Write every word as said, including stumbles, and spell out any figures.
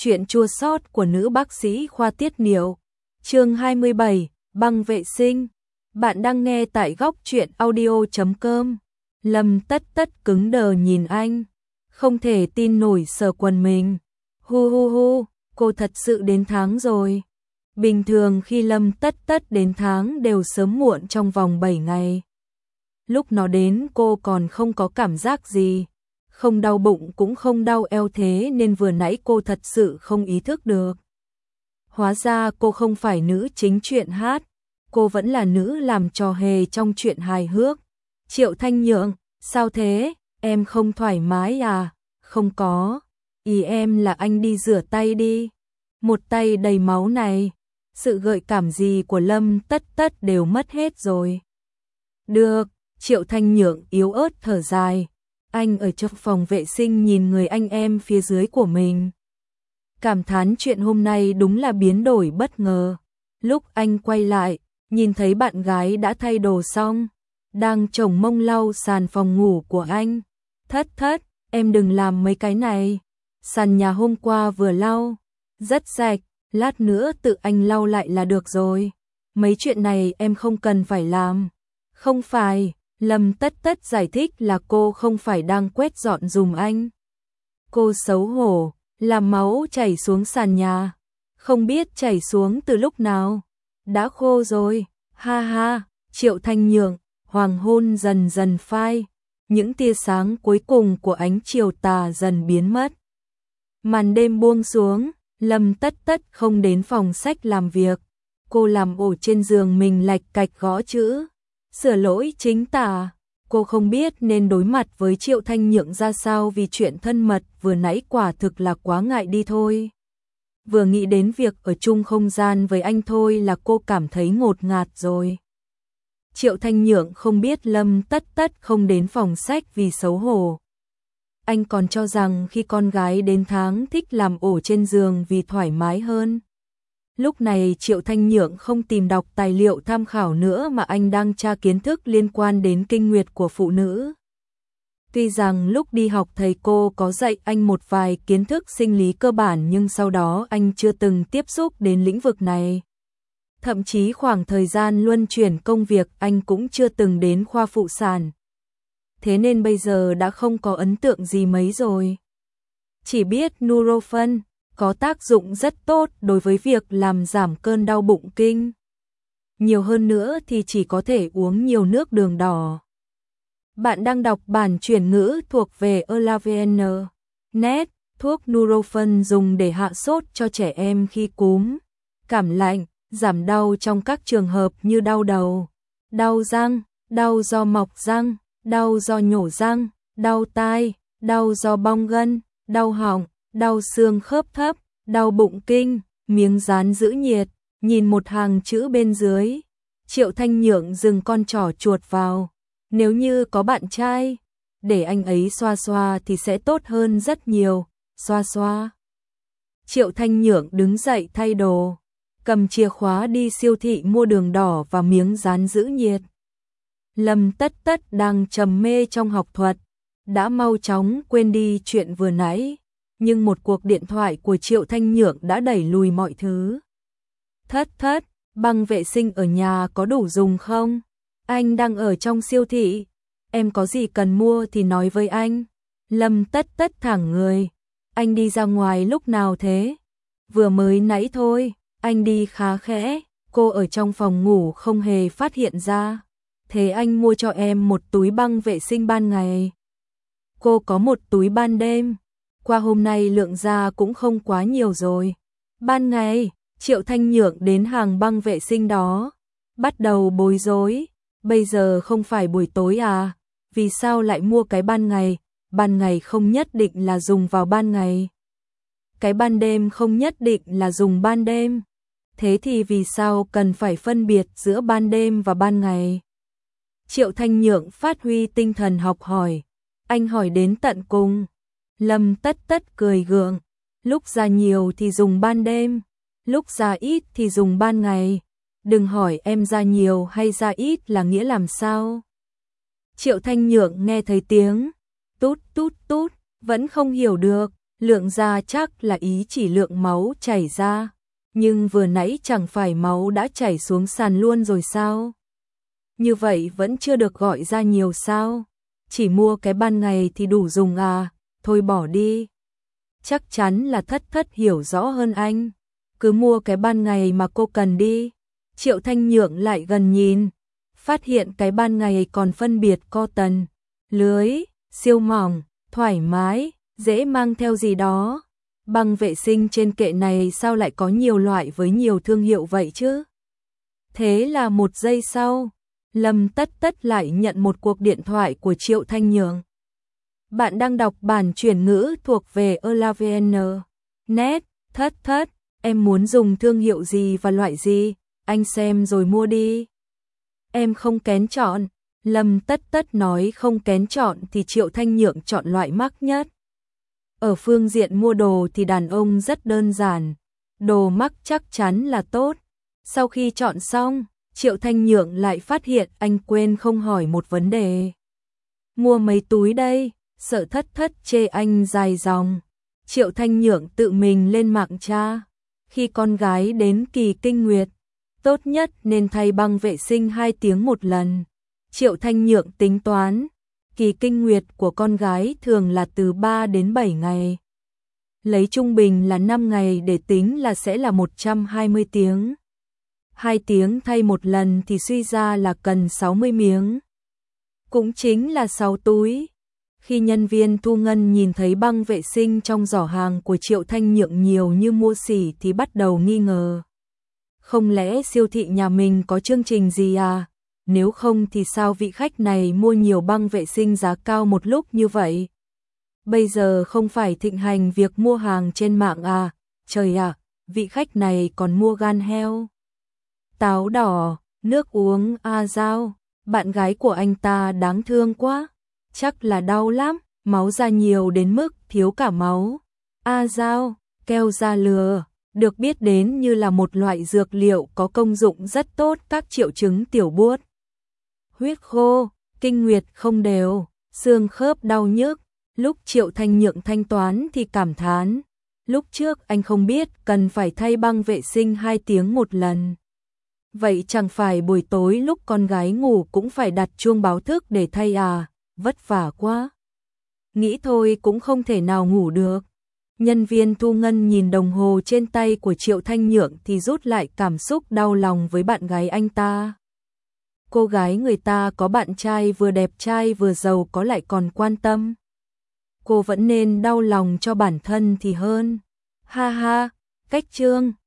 Chuyện chua xót của nữ bác sĩ khoa tiết niệu. Chương hai mươi bảy, băng vệ sinh. Bạn đang nghe tại góc truyện audio chấm com. Lâm Tất Tất cứng đờ nhìn anh, không thể tin nổi sờ quần mình. Hu hu hu, cô thật sự đến tháng rồi. Bình thường khi Lâm Tất Tất đến tháng đều sớm muộn trong vòng bảy ngày. Lúc nó đến cô còn không có cảm giác gì. Không đau bụng cũng không đau eo, thế nên vừa nãy cô thật sự không ý thức được. Hóa ra cô không phải nữ chính truyện hát, cô vẫn là nữ làm trò hề trong chuyện hài hước. Triệu Thanh Nhượng, sao thế, em không thoải mái à? Không có, ý em là anh đi rửa tay đi. Một tay đầy máu này, sự gợi cảm gì của Lâm Tất Tất đều mất hết rồi. Được, Triệu Thanh Nhượng yếu ớt thở dài. Anh ở trong phòng vệ sinh nhìn người anh em phía dưới của mình. Cảm thán chuyện hôm nay đúng là biến đổi bất ngờ. Lúc anh quay lại, nhìn thấy bạn gái đã thay đồ xong, đang chồng mông lau sàn phòng ngủ của anh. Thất thất, em đừng làm mấy cái này. Sàn nhà hôm qua vừa lau, rất sạch, lát nữa tự anh lau lại là được rồi. Mấy chuyện này em không cần phải làm. Không phải. Lâm Tất Tất giải thích là cô không phải đang quét dọn dùm anh. Cô xấu hổ, làm máu chảy xuống sàn nhà. Không biết chảy xuống từ lúc nào. Đã khô rồi, ha ha. Triệu Thanh Nhượng, hoàng hôn dần dần phai. Những tia sáng cuối cùng của ánh chiều tà dần biến mất. Màn đêm buông xuống, Lâm Tất Tất không đến phòng sách làm việc. Cô làm ổ trên giường mình lạch cạch gõ chữ. Sửa lỗi chính tả, cô không biết nên đối mặt với Triệu Thanh Nhượng ra sao vì chuyện thân mật vừa nãy quả thực là quá ngại đi thôi. Vừa nghĩ đến việc ở chung không gian với anh thôi là cô cảm thấy ngột ngạt rồi. Triệu Thanh Nhượng không biết Lâm Tất Tất không đến phòng sách vì xấu hổ. Anh còn cho rằng khi con gái đến tháng thích làm ổ trên giường vì thoải mái hơn. Lúc này Triệu Thanh Nhượng không tìm đọc tài liệu tham khảo nữa mà anh đang tra kiến thức liên quan đến kinh nguyệt của phụ nữ. Tuy rằng lúc đi học thầy cô có dạy anh một vài kiến thức sinh lý cơ bản nhưng sau đó anh chưa từng tiếp xúc đến lĩnh vực này. Thậm chí khoảng thời gian luân chuyển công việc anh cũng chưa từng đến khoa phụ sản. Thế nên bây giờ đã không có ấn tượng gì mấy rồi. Chỉ biết Nurofen có tác dụng rất tốt đối với việc làm giảm cơn đau bụng kinh. Nhiều hơn nữa thì chỉ có thể uống nhiều nước đường đỏ. Bạn đang đọc bản chuyển ngữ thuộc về Elavn. Net, thuốc Nurofen dùng để hạ sốt cho trẻ em khi cúm, cảm lạnh, giảm đau trong các trường hợp như đau đầu, đau răng, đau do mọc răng, đau do nhổ răng, đau tai, đau do bong gân, đau họng, đau xương khớp thấp, đau bụng kinh, miếng dán giữ nhiệt. Nhìn một hàng chữ bên dưới, Triệu Thanh Nhượng dừng con trỏ chuột vào. Nếu như có bạn trai, để anh ấy xoa xoa thì sẽ tốt hơn rất nhiều. Xoa xoa. Triệu Thanh Nhượng đứng dậy thay đồ, cầm chìa khóa đi siêu thị mua đường đỏ và miếng dán giữ nhiệt. Lâm Tất Tất đang trầm mê trong học thuật, đã mau chóng quên đi chuyện vừa nãy. Nhưng một cuộc điện thoại của Triệu Thanh Nhượng đã đẩy lùi mọi thứ. Thất thất, băng vệ sinh ở nhà có đủ dùng không? Anh đang ở trong siêu thị. Em có gì cần mua thì nói với anh. Lâm Tất Tất thẳng người. Anh đi ra ngoài lúc nào thế? Vừa mới nãy thôi, anh đi khá khẽ. Cô ở trong phòng ngủ không hề phát hiện ra. Thế anh mua cho em một túi băng vệ sinh ban ngày. Cô có một túi ban đêm. Qua hôm nay lượng ra cũng không quá nhiều rồi. Ban ngày, Triệu Thanh Nhượng đến hàng băng vệ sinh đó, bắt đầu bối rối. Bây giờ không phải buổi tối à? Vì sao lại mua cái ban ngày? Ban ngày không nhất định là dùng vào ban ngày. Cái ban đêm không nhất định là dùng ban đêm. Thế thì vì sao cần phải phân biệt giữa ban đêm và ban ngày? Triệu Thanh Nhượng phát huy tinh thần học hỏi. Anh hỏi đến tận cùng. Lâm Tất Tất cười gượng, lúc ra nhiều thì dùng ban đêm, lúc ra ít thì dùng ban ngày. Đừng hỏi em ra nhiều hay ra ít là nghĩa làm sao. Triệu Thanh Nhượng nghe thấy tiếng tút tút tút, vẫn không hiểu được. Lượng ra chắc là ý chỉ lượng máu chảy ra, nhưng vừa nãy chẳng phải máu đã chảy xuống sàn luôn rồi sao? Như vậy vẫn chưa được gọi ra nhiều sao? Chỉ mua cái ban ngày thì đủ dùng à, thôi bỏ đi. Chắc chắn là thất thất hiểu rõ hơn anh. Cứ mua cái ban ngày mà cô cần đi. Triệu Thanh Nhượng lại gần nhìn, phát hiện cái ban ngày còn phân biệt cotton, lưới, siêu mỏng, thoải mái, dễ mang theo gì đó. Băng vệ sinh trên kệ này sao lại có nhiều loại với nhiều thương hiệu vậy chứ? Thế là một giây sau, Lâm Tất Tất lại nhận một cuộc điện thoại của Triệu Thanh Nhượng. Bạn đang đọc bản chuyển ngữ thuộc về Elavn. Net, Thất Thất, em muốn dùng thương hiệu gì và loại gì, anh xem rồi mua đi. Em không kén chọn. Lâm Tất Tất nói không kén chọn thì Triệu Thanh Nhượng chọn loại mắc nhất. Ở phương diện mua đồ thì đàn ông rất đơn giản, đồ mắc chắc chắn là tốt. Sau khi chọn xong, Triệu Thanh Nhượng lại phát hiện anh quên không hỏi một vấn đề. Mua mấy túi đây, sợ Thất Thất chê anh dài dòng. Triệu Thanh Nhượng tự mình lên mạng tra. Khi con gái đến kỳ kinh nguyệt, tốt nhất nên thay băng vệ sinh hai tiếng một lần. Triệu Thanh Nhượng tính toán, kỳ kinh nguyệt của con gái thường là từ ba đến bảy ngày. Lấy trung bình là năm ngày để tính là sẽ là một trăm hai mươi tiếng. hai tiếng thay một lần thì suy ra là cần sáu mươi miếng. Cũng chính là sáu túi. Khi nhân viên thu ngân nhìn thấy băng vệ sinh trong giỏ hàng của Triệu Thanh Nhượng nhiều như mua xỉ thì bắt đầu nghi ngờ. Không lẽ siêu thị nhà mình có chương trình gì à? Nếu không thì sao vị khách này mua nhiều băng vệ sinh giá cao một lúc như vậy? Bây giờ không phải thịnh hành việc mua hàng trên mạng à? Trời ạ, vị khách này còn mua gan heo. Táo đỏ, nước uống A Giao, bạn gái của anh ta đáng thương quá. Chắc là đau lắm, máu ra nhiều đến mức thiếu cả máu. A Giao, keo da lừa, được biết đến như là một loại dược liệu có công dụng rất tốt các triệu chứng tiểu buốt, huyết khô, kinh nguyệt không đều, xương khớp đau nhức. Lúc Triệu Thanh Nhượng thanh toán thì cảm thán, lúc trước anh không biết cần phải thay băng vệ sinh hai tiếng một lần. Vậy chẳng phải buổi tối lúc con gái ngủ cũng phải đặt chuông báo thức để thay à, vất vả quá. Nghĩ thôi cũng không thể nào ngủ được. Nhân viên thu ngân nhìn đồng hồ trên tay của Triệu Thanh Nhượng thì rút lại cảm xúc đau lòng với bạn gái anh ta. Cô gái người ta có bạn trai vừa đẹp trai vừa giàu có lại còn quan tâm. Cô vẫn nên đau lòng cho bản thân thì hơn. Ha ha, cách chương.